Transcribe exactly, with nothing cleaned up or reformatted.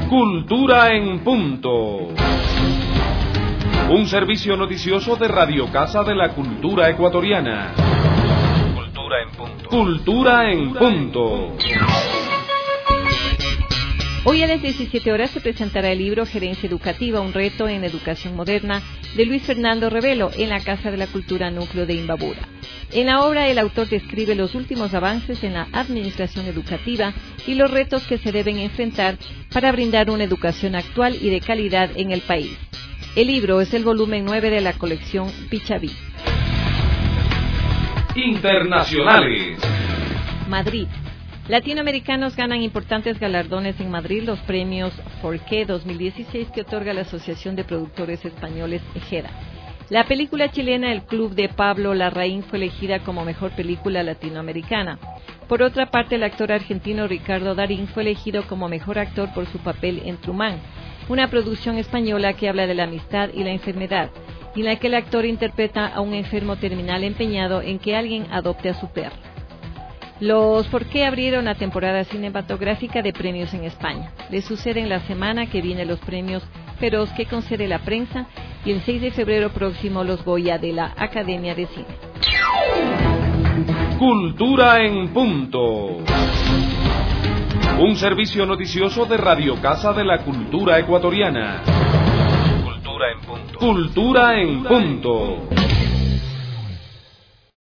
Cultura en Punto. Un servicio noticioso de Radio Casa de la Cultura Ecuatoriana. Cultura en Punto. Cultura en Punto. Hoy a las diecisiete horas se presentará el libro Gerencia Educativa, un reto en educación moderna, de Luis Fernando Revelo, en la Casa de la Cultura Núcleo de Imbabura. En la obra, el autor describe los últimos avances en la administración educativa y los retos que se deben enfrentar para brindar una educación actual y de calidad en el país. El libro es el volumen nueve de la colección Pichaví. Internacionales. Madrid. Latinoamericanos ganan importantes galardones en Madrid, los premios Forqué dos mil dieciséis que otorga la Asociación de Productores Españoles EGEDA. La película chilena El Club de Pablo Larraín fue elegida como mejor película latinoamericana. Por otra parte, el actor argentino Ricardo Darín fue elegido como mejor actor por su papel en Truman, una producción española que habla de la amistad y la enfermedad, y en la que el actor interpreta a un enfermo terminal empeñado en que alguien adopte a su perro. Los Forqué abrieron la temporada cinematográfica de premios en España. Les suceden la semana que viene los premios Feroz que concede la prensa y el seis de febrero próximo los Goya de la Academia de Cine. Cultura en Punto. Un servicio noticioso de Radio Casa de la Cultura Ecuatoriana. Cultura en Punto. Cultura en Punto.